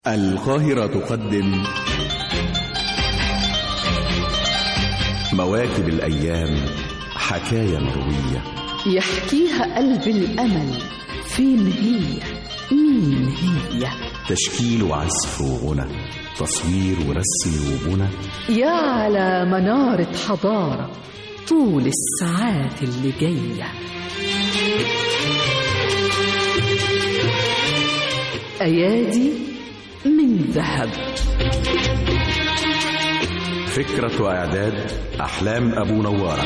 القاهرة تقدم مواكب الأيام، حكاية مروية يحكيها قلب الأمل. فين هي؟ مين هي؟ تشكيل وعزف وغنى، تصوير ورسم وبنى، يا على منارة حضارة طول الساعات اللي جاية. أيادي من ذهب. فكرة وإعداد أحلام أبو نوارة.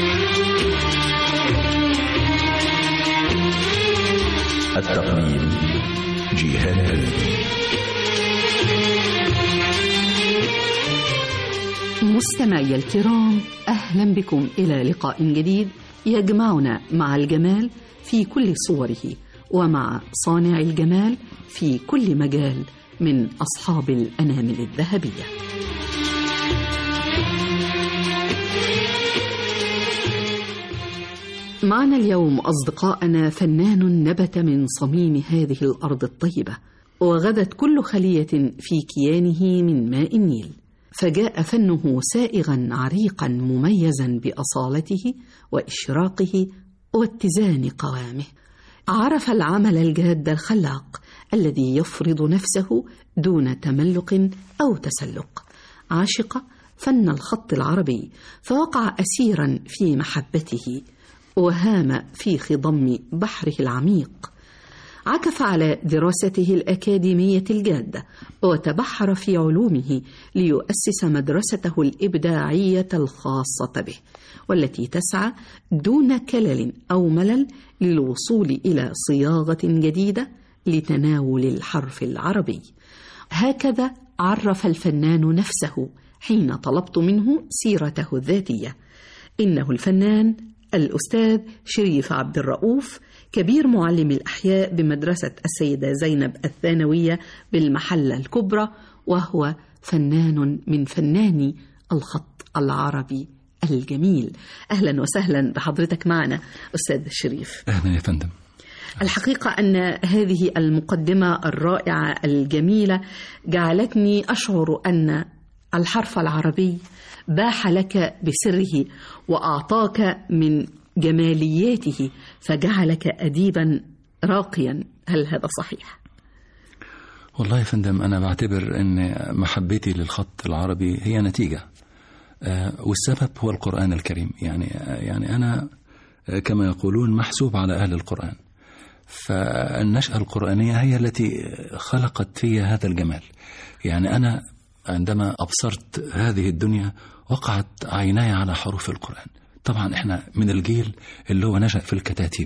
التقديم جيهان فريد. مستمعي الكرام، أهلا بكم إلى لقاء جديد يجمعنا مع الجمال في كل صوره، ومع صانع الجمال في كل مجال من أصحاب الأنامل الذهبية. معنا اليوم أصدقائنا فنان نبت من صميم هذه الأرض الطيبة، وغدت كل خلية في كيانه من ماء النيل، فجاء فنه سائغا عريقا مميزا بأصالته وإشراقه واتزان قوامه. عرف العمل الجاد الخلاق الذي يفرض نفسه دون تملق أو تسلق. عاشق فن الخط العربي، فوقع أسيرا في محبته وهام في خضم بحره العميق. عكف على دراسته الأكاديمية الجادة وتبحر في علومه ليؤسس مدرسته الإبداعية الخاصة به، والتي تسعى دون كلل أو ملل للوصول إلى صياغة جديدة لتناول الحرف العربي. هكذا عرف الفنان نفسه حين طلبت منه سيرته الذاتية. إنه الفنان الأستاذ شريف عبد الرؤوف، كبير معلم الأحياء بمدرسة السيدة زينب الثانوية بالمحلة الكبرى، وهو فنان من فناني الخط العربي الجميل. أهلا وسهلا بحضرتك معنا أستاذ شريف. أهلا يا فندم. الحقيقة أن هذه المقدمة الرائعة الجميلة جعلتني أشعر أن الحرف العربي باح لك بسره وأعطاك من جمالياته فجعلك أديبا راقيا. هل هذا صحيح؟ والله يا فندم، أنا بعتبر أن محبتي للخط العربي هي نتيجة، والسبب هو القرآن الكريم. يعني أنا كما يقولون محسوب على أهل القرآن، فالنشأة القرآنية هي التي خلقت في هذا الجمال. يعني أنا عندما أبصرت هذه الدنيا وقعت عيناي على حروف القرآن. طبعا إحنا من الجيل اللي هو نشأ في الكتاتيب،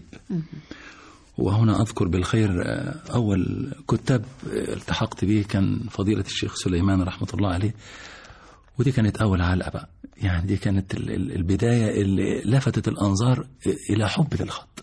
وهنا أذكر بالخير أول كتاب التحقت به كان فضيلة الشيخ سليمان رحمة الله عليه، ودي كانت أول علقة بقى. يعني دي كانت البداية اللي لفتت الأنظار إلى حب للخط.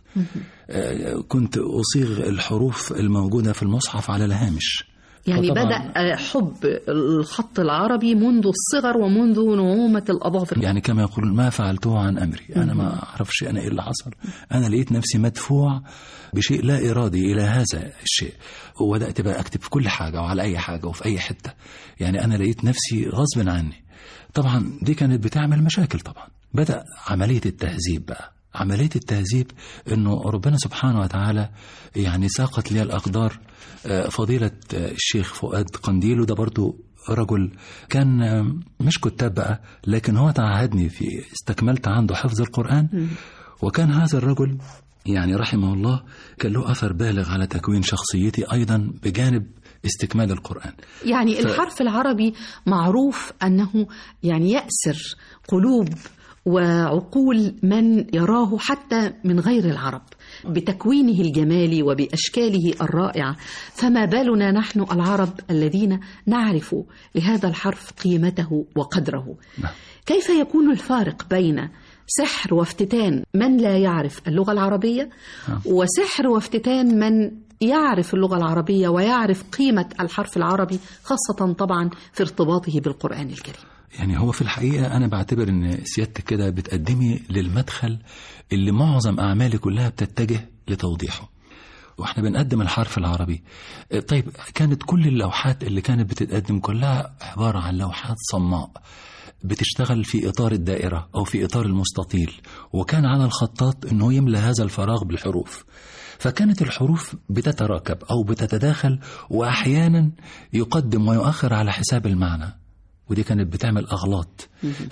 كنت أصيغ الحروف الموجودة في المصحف على الهامش. يعني بدأ حب الخط العربي منذ الصغر ومنذ نعومة الأظافر. يعني كما يقولون ما فعلته عن أمري، أنا ما أعرفش أنا إيه اللي حصل، أنا لقيت نفسي مدفوع بشيء لا إرادي إلى هذا الشيء، وبدأت بقى أكتب في كل حاجة وعلى أي حاجة وفي أي حتة. يعني أنا لقيت نفسي غصب عني. طبعا دي كانت بتعمل مشاكل. طبعا بدأ عملية التهذيب بقى. عملية التهذيب إنه ربنا سبحانه وتعالى يعني ساقت لي الأقدار. فضيلة الشيخ فؤاد قنديل، وده برضو رجل كان مش كتاب بقى، لكن هو تعهدني في استكملت عنده حفظ القرآن. وكان هذا الرجل يعني رحمه الله كان له أثر بالغ على تكوين شخصيتي أيضا بجانب استكمال القرآن. يعني الحرف العربي معروف أنه يعني يأسر قلوب وعقول من يراه حتى من غير العرب بتكوينه الجمالي وبأشكاله الرائعة، فما بالنا نحن العرب الذين نعرف لهذا الحرف قيمته وقدره. كيف يكون الفارق بين سحر وافتتان من لا يعرف اللغة العربية وسحر وافتتان من يعرف اللغة العربية ويعرف قيمة الحرف العربي، خاصة طبعا في ارتباطه بالقرآن الكريم؟ يعني هو في الحقيقة أنا بعتبر أن سيادتك كده بتقدمي للمدخل اللي معظم أعمالي كلها بتتجه لتوضيحه. واحنا بنقدم الحرف العربي. طيب كانت كل اللوحات اللي كانت بتتقدم كلها عبارة عن لوحات صماء بتشتغل في إطار الدائرة أو في إطار المستطيل، وكان على الخطاط أنه يملى هذا الفراغ بالحروف. فكانت الحروف بتتراكب أو بتتداخل، وأحيانا يقدم ويؤخر على حساب المعنى، ودي كانت بتعمل أغلاط.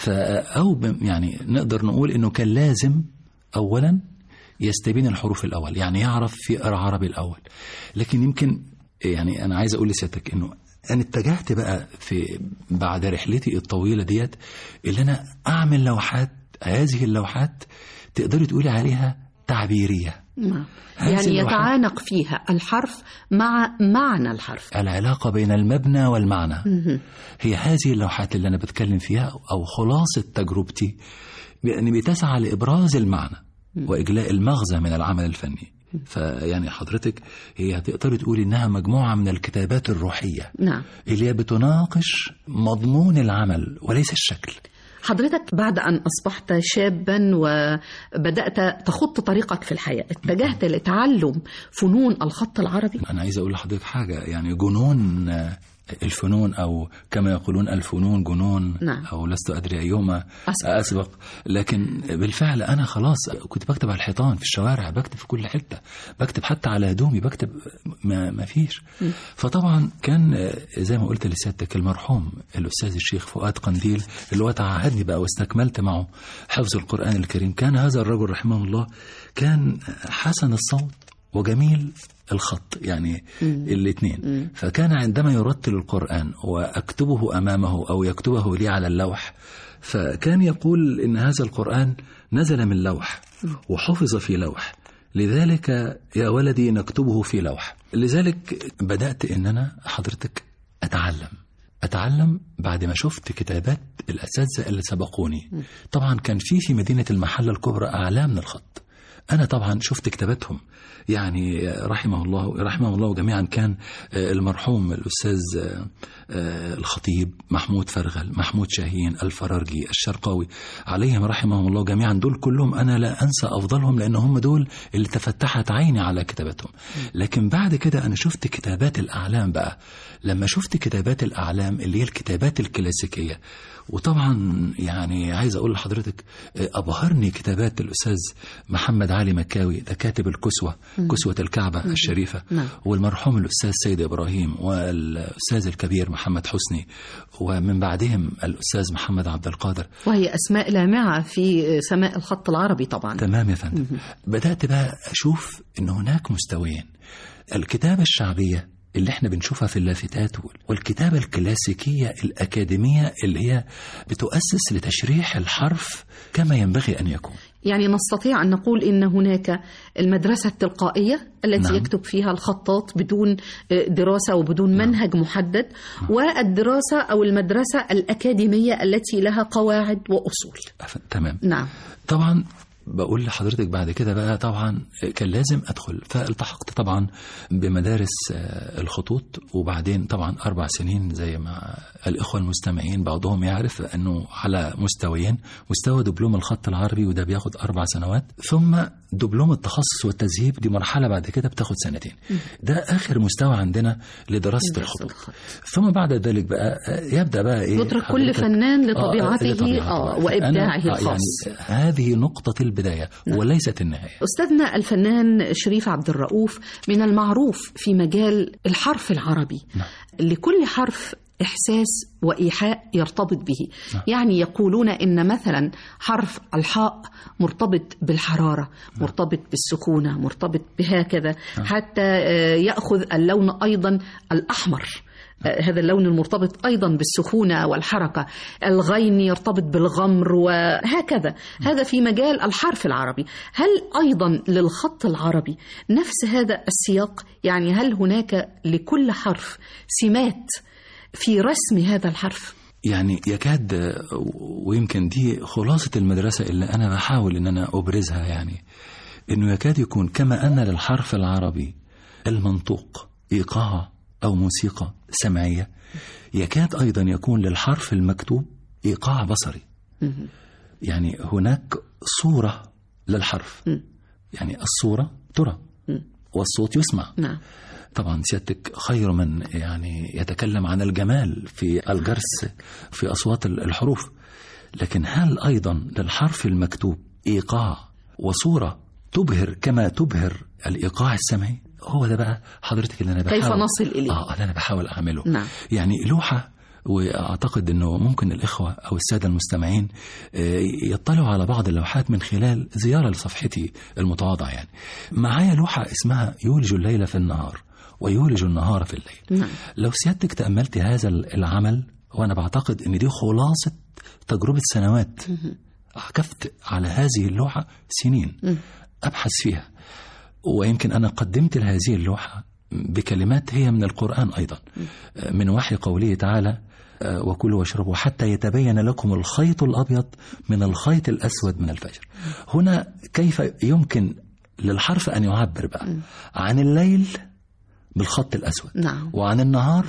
يعني نقدر نقول أنه كان لازم أولا يستبين الحروف الأول، يعني يعرف في العربي الأول. لكن يمكن يعني أنا عايز أقول لسيادتك أنه أنا اتجهت بقى في بعد رحلتي الطويلة ديت اللي أنا أعمل لوحات. هذه اللوحات تقدري تقولي عليها تعبيرية، يعني يتعانق فيها الحرف مع معنى الحرف، العلاقة بين المبنى والمعنى. هي هذه اللوحات اللي أنا بتكلم فيها أو خلاصة تجربتي، يعني بتسعى لإبراز المعنى وإجلاء المغزى من العمل الفني. فيعني حضرتك هي تقدر تقول إنها مجموعة من الكتابات الروحية، نعم، اللي هي بتناقش مضمون العمل وليس الشكل. حضرتك بعد أن أصبحت شابا وبدأت تخط طريقك في الحياة، اتجهت لتعلم فنون الخط العربي. أنا عايز أقول لحضرتك حاجة، يعني جنون الفنون أو كما يقولون الفنون جنون، نعم. أو لست أدري أيهما أسبق. لكن بالفعل أنا خلاص كنت بكتب على الحيطان في الشوارع، بكتب في كل حتة، بكتب حتى على هدومي، بكتب ما فيش. فطبعا كان زي ما قلت لسيادتك المرحوم الأستاذ الشيخ فؤاد قنديل اللي هو تعهدني بقى واستكملت معه حفظ القرآن الكريم. كان هذا الرجل رحمه الله كان حسن الصوت وجميل الخط، يعني الاثنين. فكان عندما يرتل القرآن وأكتبه أمامه أو يكتبه لي على اللوح، فكان يقول إن هذا القرآن نزل من لوح وحفظ في لوح، لذلك يا ولدي نكتبه في لوح. لذلك بدأت إن أنا حضرتك أتعلم بعد ما شفت كتابات الأساتذة اللي سبقوني. طبعا كان في مدينة المحلة الكبرى أعلام من الخط، أنا طبعا شفت كتاباتهم، يعني رحمه الله جميعا. كان المرحوم الأستاذ الخطيب محمود فرغل، محمود شاهين، الفرارجي، الشرقاوي، عليهم رحمهم الله جميعا. دول كلهم أنا لا أنسى أفضلهم، لأن هم دول اللي تفتحت عيني على كتاباتهم. لكن بعد كده أنا شفت كتابات الأعلام بقى. لما شفت كتابات الأعلام اللي هي الكتابات الكلاسيكية، وطبعا يعني عايز أقول لحضرتك أبهرني كتابات الأستاذ محمد علي مكاوي، ده كاتب الكسوة، كسوة الكعبة الشريفة، والمرحوم الأستاذ سيد إبراهيم، والأستاذ الكبير محمد حسني، ومن بعدهم الأستاذ محمد عبد القادر، وهي أسماء لامعة في سماء الخط العربي طبعا. تمام يا فندم. بدأت بقى أشوف أن هناك مستويين: الكتابة الشعبية اللي احنا بنشوفها في اللافتات، والكتابة الكلاسيكية الأكاديمية اللي هي بتؤسس لتشريح الحرف كما ينبغي أن يكون. يعني نستطيع أن نقول إن هناك المدرسة التلقائية التي نعم. يكتب فيها الخطاط بدون دراسة وبدون منهج محدد، والدراسة أو المدرسة الأكاديمية التي لها قواعد وأصول. تمام. نعم. طبعا بقول لحضرتك بعد كده بقى طبعا كان لازم أدخل، فالتحقت طبعا بمدارس الخطوط، وبعدين طبعا 4 سنين زي ما الإخوة المستمعين بعضهم يعرف أنه على مستويين: مستوى دبلوم الخط العربي وده بياخد 4 سنوات، ثم دبلوم التخصص والتذهيب، دي مرحلة بعد كده بتاخد 2 ده آخر مستوى عندنا لدراسة الخطوط. ثم بعد ذلك بقى يبدأ بقى يترك كل فنان لطبيعته وإبداعه الخاص. يعني هذه نقطة البداية وليست النهاية. أستاذنا الفنان شريف عبد الرؤوف، من المعروف في مجال الحرف العربي لكل حرف إحساس وإيحاء يرتبط به. يعني يقولون إن مثلا حرف الحاء مرتبط بالحرارة، مرتبط بالسكونة، مرتبط بهكذا، حتى يأخذ اللون أيضا الأحمر، هذا اللون المرتبط أيضا بالسخونة والحركة. الغين يرتبط بالغمر وهكذا. هذا في مجال الحرف العربي. هل أيضا للخط العربي نفس هذا السياق؟ يعني هل هناك لكل حرف سمات في رسم هذا الحرف؟ يعني يكاد، ويمكن دي خلاصة المدرسة اللي أنا بحاول أن أنا أبرزها، يعني أنه يكاد يكون كما أن للحرف العربي المنطوق إيقاع أو موسيقى سمعية، يكاد أيضا يكون للحرف المكتوب إيقاع بصري. يعني هناك صورة للحرف، يعني الصورة ترى، والصوت يسمع. نعم. طبعا سيادتك خير من يعني يتكلم عن الجمال في الجرس في أصوات الحروف، لكن هل أيضا للحرف المكتوب إيقاع وصورة تبهر كما تبهر الإيقاع السمعي؟ هو ده بقى حضرتك اللي أنا بحاول كيف نصل إليه؟ اللي أنا بحاول أعمله. نعم. يعني لوحة، وأعتقد أنه ممكن الإخوة أو السادة المستمعين يطلعوا على بعض اللوحات من خلال زيارة لصفحتي المتواضعة. يعني معايا لوحة اسمها يولج الليل في النهار ويولج النهار في الليل. نعم. لو سيادتك تأملت هذا العمل، وأنا بعتقد أن دي خلاصة تجربة سنوات، عكفت على هذه اللوحة سنين أبحث فيها، ويمكن أنا قدمت لهذه اللوحة بكلمات هي من القرآن أيضا، من وحي قوله تعالى وكلوا واشربوا حتى يتبين لكم الخيط الأبيض من الخيط الأسود من الفجر. هنا كيف يمكن للحرف أن يعبر بقى عن الليل بالخط الأسود، نعم، وعن النهار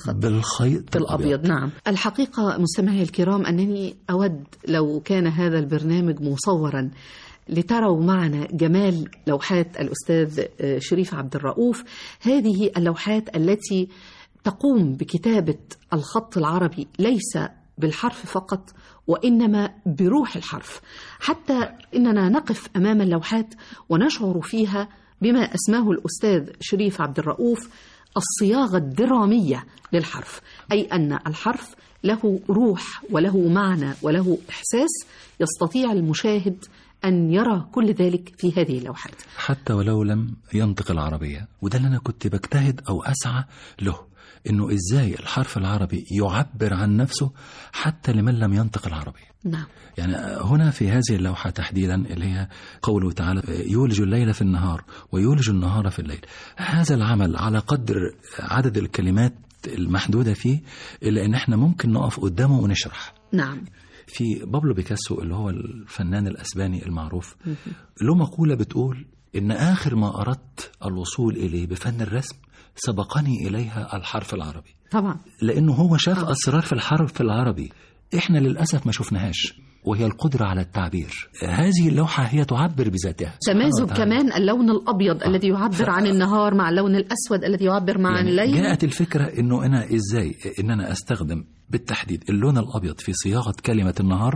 بالخيط الأبيض. نعم. الحقيقة مستمعي الكرام أنني أود لو كان هذا البرنامج مصورا لتروا معنا جمال لوحات الأستاذ شريف عبد الرؤوف. هذه اللوحات التي تقوم بكتابة الخط العربي ليس بالحرف فقط، وإنما بروح الحرف، حتى إننا نقف أمام اللوحات ونشعر فيها بما أسماه الأستاذ شريف عبد الرؤوف الصياغة الدرامية للحرف، أي أن الحرف له روح وله معنى وله إحساس يستطيع المشاهد أن يرى كل ذلك في هذه اللوحات حتى ولو لم ينطق العربية. وده اللي أنا كنت بجتهد أو أسعى له، إنه إزاي الحرف العربي يعبر عن نفسه حتى لمن لم ينطق العربية. نعم. يعني هنا في هذه اللوحة تحديدا اللي هي قوله تعالى يولج الليل في النهار ويولج النهار في الليل، هذا العمل على قدر عدد الكلمات المحدودة فيه، إلا إن احنا ممكن نقف قدامه ونشرح. نعم. في بابلو بيكاسو اللي هو الفنان الأسباني المعروف له مقولة بتقول إن آخر ما أردت الوصول إليه بفن الرسم سبقني إليها الحرف العربي. طبعا، لأنه هو شاف أسرار في الحرف العربي إحنا للأسف ما شفناهاش، وهي القدرة على التعبير. هذه اللوحة هي تعبر بذاتها. تمازج كمان اللون الأبيض الذي يعبر عن النهار مع اللون الأسود الذي يعبر عن الليل. جاءت الفكرة إنه أنا إزاي إن أنا أستخدم بالتحديد اللون الأبيض في صياغة كلمة النهار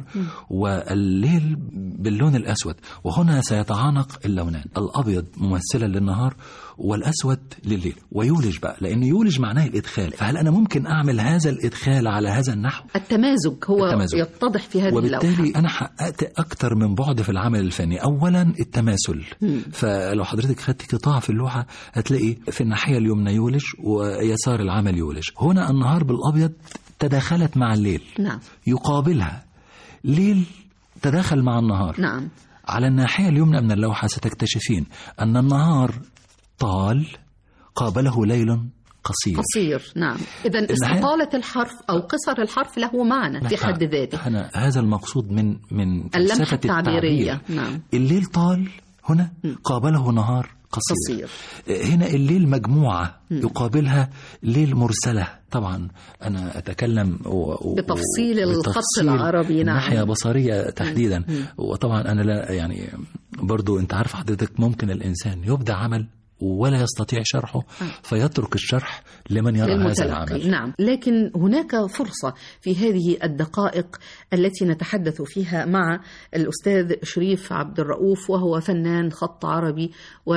والليل باللون الأسود، وهنا سيتعانق اللونان، الأبيض ممثلا للنهار والأسود لليل. ويولج بقى، لأن يولج معناه الإدخال، فهل أنا ممكن أعمل هذا الإدخال على هذا النحو؟ التمازج هو التمازج. يتضح في هذه اللوحة. وبالتالي أنا حققت أكتر من بعد في العمل الفني. أولا التماثل، فلو حضرتك خدت قطاع في اللوحة هتلاقي في الناحية اليمنى يولج ويسار العمل يولج. هنا النهار بالأبيض تداخلت مع الليل. نعم. يقابلها ليل تداخل مع النهار. نعم. على الناحية اليمنى من اللوحة ستكتشفين أن النهار طال قابله ليل قصير. نعم. إذن استطالة الحرف أو قصر الحرف له معنى في حد ذاته. هذا المقصود من اللمحة التعبيرية. نعم. الليل طال هنا قابله نهار قصير. هنا الليل مجموعة يقابلها ليل مرسلة. طبعا أنا أتكلم بتفصيل الخط العربي. نعم. ناحية بصرية تحديدا. وطبعا أنا لا يعني برضو أنت عارف حضرتك ممكن الإنسان يبدع عمل ولا يستطيع شرحه فيترك الشرح لمن يرى هذا العمل. نعم. لكن هناك فرصة في هذه الدقائق التي نتحدث فيها مع الأستاذ شريف عبد الرؤوف، وهو فنان خط عربي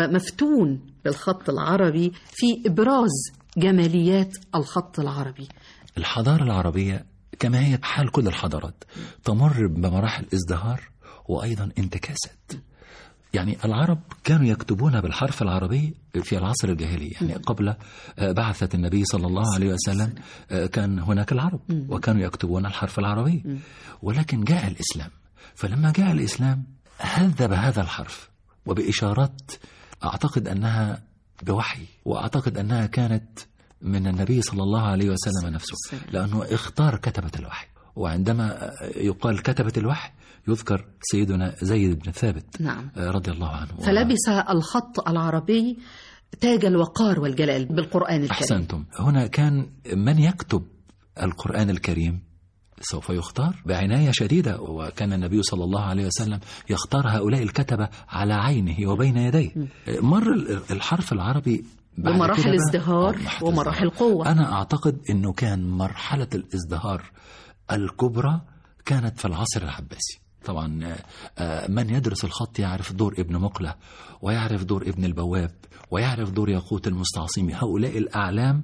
ومفتون بالخط العربي، في إبراز جماليات الخط العربي. الحضارة العربية كما هي حال كل الحضارات تمر بمراحل ازدهار وأيضا انتكاسات. يعني العرب كانوا يكتبون بالحرف العربي في العصر الجاهلي، يعني قبل بعثة النبي صلى الله عليه وسلم كان هناك العرب وكانوا يكتبون الحرف العربي، ولكن جاء الإسلام. فلما جاء الإسلام هذب هذا الحرف وبإشارات أعتقد أنها بوحي، وأعتقد أنها كانت من النبي صلى الله عليه وسلم نفسه، لأنه اختار كتبة الوحي. وعندما يقال كتبة الوحي يذكر سيدنا زيد بن ثابت. نعم. رضي الله عنه. فلبس الخط العربي تاج الوقار والجلال بالقرآن الكريم. أحسنتم. هنا كان من يكتب القرآن الكريم سوف يختار بعناية شديدة، وكان النبي صلى الله عليه وسلم يختار هؤلاء الكتبة على عينه وبين يديه. مر الحرف العربي بمراحل ازدهار ومراحل قوة. أنا أعتقد أنه كان مرحلة الازدهار الكبرى كانت في العصر العباسي. طبعا من يدرس الخط يعرف دور ابن مقلة، ويعرف دور ابن البواب، ويعرف دور ياقوت المستعصمي. هؤلاء الأعلام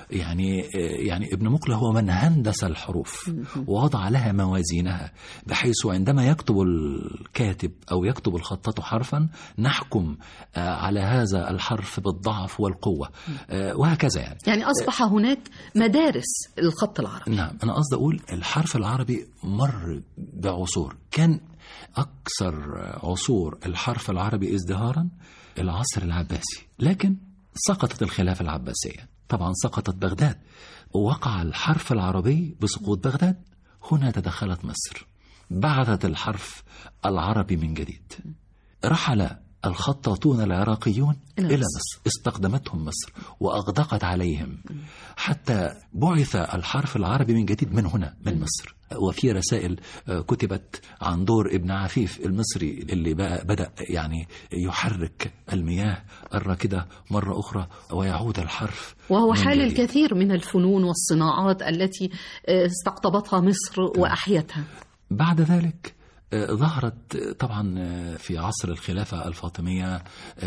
يعني ابن مقلة هو من هندس الحروف ووضع لها موازينها، بحيث عندما يكتب الكاتب أو يكتب الخطاط حرفا نحكم على هذا الحرف بالضعف والقوة، وهكذا. يعني أصبح هناك مدارس الخط العربي. نعم، أنا قصدي أقول الحرف العربي مر بعصور. كان أكثر عصور الحرف العربي ازدهارا العصر العباسي، لكن سقطت الخلافة العباسية، طبعا سقطت بغداد، ووقع الحرف العربي بسقوط بغداد. هنا تدخلت مصر، بعثت الحرف العربي من جديد. رحل الخطاطون العراقيون إلى مصر، استخدمتهم مصر وأغدقت عليهم، حتى بعث الحرف العربي من جديد من هنا، من مصر. وفي رسائل كتبت عن دور ابن عفيف المصري اللي بدأ يعني يحرك المياه الراكدة مرة أخرى ويعود الحرف، وهو حال الكثير من الفنون والصناعات التي استقطبتها مصر وأحيتها. بعد ذلك ظهرت طبعا في عصر الخلافة الفاطمية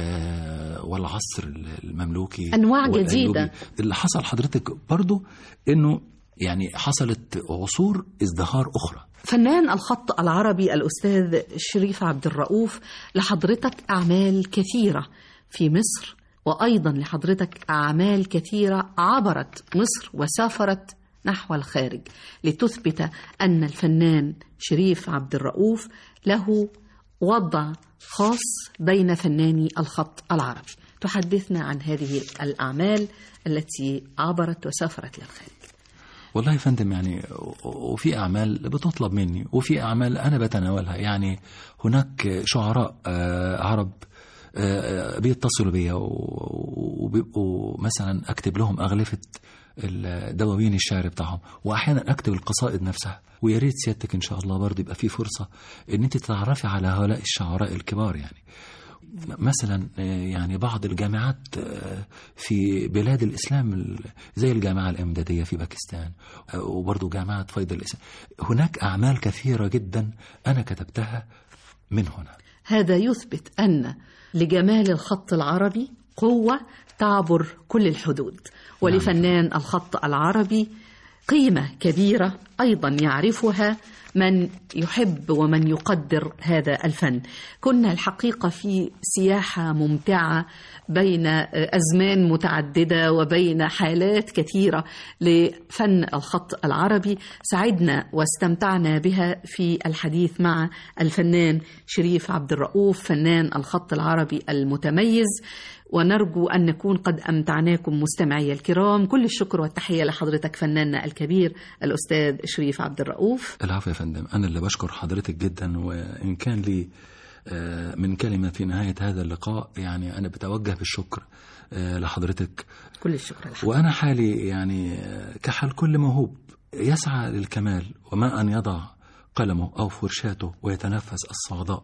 والعصر المملوكي أنواع جديدة. اللي حصل حضرتك برضو أنه يعني حصلت عصور ازدهار أخرى. فنان الخط العربي الأستاذ شريف عبد الرؤوف، لحضرتك أعمال كثيرة في مصر، وأيضا لحضرتك أعمال كثيرة عبرت مصر وسافرت نحو الخارج، لتثبت أن الفنان شريف عبد الرؤوف له وضع خاص بين فناني الخط العربي. تحدثنا عن هذه الأعمال التي عبرت وسافرت للخارج. والله يا فندم، يعني وفي أعمال بتطلب مني وفي أعمال أنا بتناولها. يعني هناك شعراء عرب بيتصلوا بيا وبيبقوا مثلا أكتب لهم أغلفة الدواوين الشعر بتاعهم، وأحيانا أكتب القصائد نفسها. ويا ريت سيادتك إن شاء الله برضه يبقى في فرصة إن أنت تتعرفي على هؤلاء الشعراء الكبار. يعني مثلا يعني بعض الجامعات في بلاد الإسلام زي الجامعة الإمدادية في باكستان، وبرضه جامعة فيض الإسلام، هناك أعمال كثيرة جدا أنا كتبتها من هنا. هذا يثبت أن لجمال الخط العربي قوة تعبر كل الحدود، ولفنان الخط العربي قيمة كبيرة أيضا يعرفها من يحب ومن يقدر هذا الفن. كنا الحقيقة في سياحة ممتعة بين أزمان متعددة وبين حالات كثيرة لفن الخط العربي، سعدنا واستمتعنا بها في الحديث مع الفنان شريف عبد الرؤوف فنان الخط العربي المتميز، ونرجو أن نكون قد أمتعناكم مستمعي الكرام. كل الشكر والتحية لحضرتك فناننا الكبير الأستاذ شريف عبد الرؤوف. العفو يا فندم، أنا اللي بشكر حضرتك جدا، وإن كان لي من كلمة في نهاية هذا اللقاء يعني أنا بتوجه بالشكر لحضرتك. كل الشكر لحضرتك. وأنا حالي يعني كحال كل موهوب يسعى للكمال، وما أن يضع قلمه أو فرشاته ويتنفس الصعداء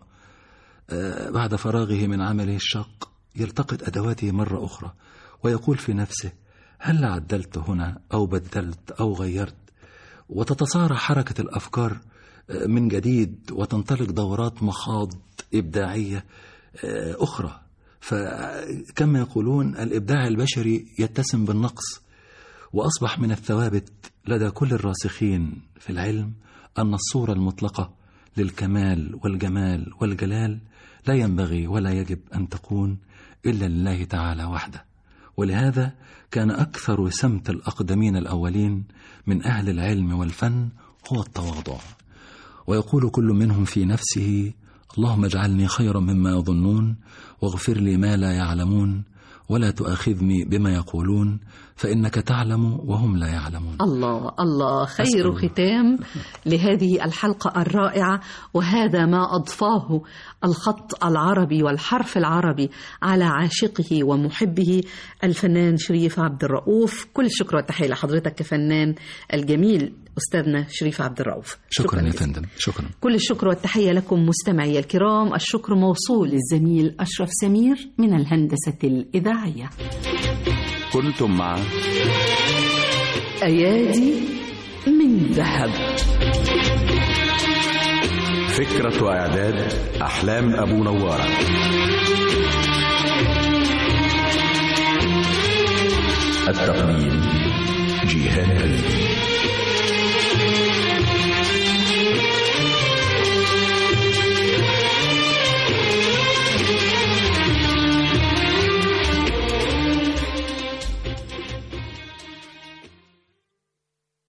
بعد فراغه من عمله الشاق يلتقط أدواته مرة أخرى ويقول في نفسه: هل عدلت هنا أو بدلت أو غيرت؟ وتتصارع حركة الأفكار من جديد، وتنطلق دورات مخاض إبداعية أخرى. فكما يقولون الإبداع البشري يتسم بالنقص، وأصبح من الثوابت لدى كل الراسخين في العلم أن الصورة المطلقة للكمال والجمال والجلال لا ينبغي ولا يجب أن تكون إلا لله تعالى وحده. ولهذا كان أكثر سمت الأقدمين الأولين من أهل العلم والفن هو التواضع، ويقول كل منهم في نفسه: اللهم اجعلني خيرا مما يظنون، واغفر لي ما لا يعلمون، ولا تؤاخذني بما يقولون، فإنك تعلم وهم لا يعلمون. الله الله، خير ختام لهذه الحلقة الرائعة، وهذا ما أضفاه الخط العربي والحرف العربي على عاشقه ومحبه الفنان شريف عبد الرؤوف. كل الشكر والتحية لحضرتك كفنان الجميل أستاذنا شريف عبد الرؤوف. شكرا يا فندم. شكرا. كل الشكر والتحية لكم مستمعي الكرام. الشكر موصول للزميل أشرف سمير من الهندسة الإذاعية. كنتم مع أيادي من ذهب. فكرة وإعداد أحلام أبو نوارة. التقديم جيهان.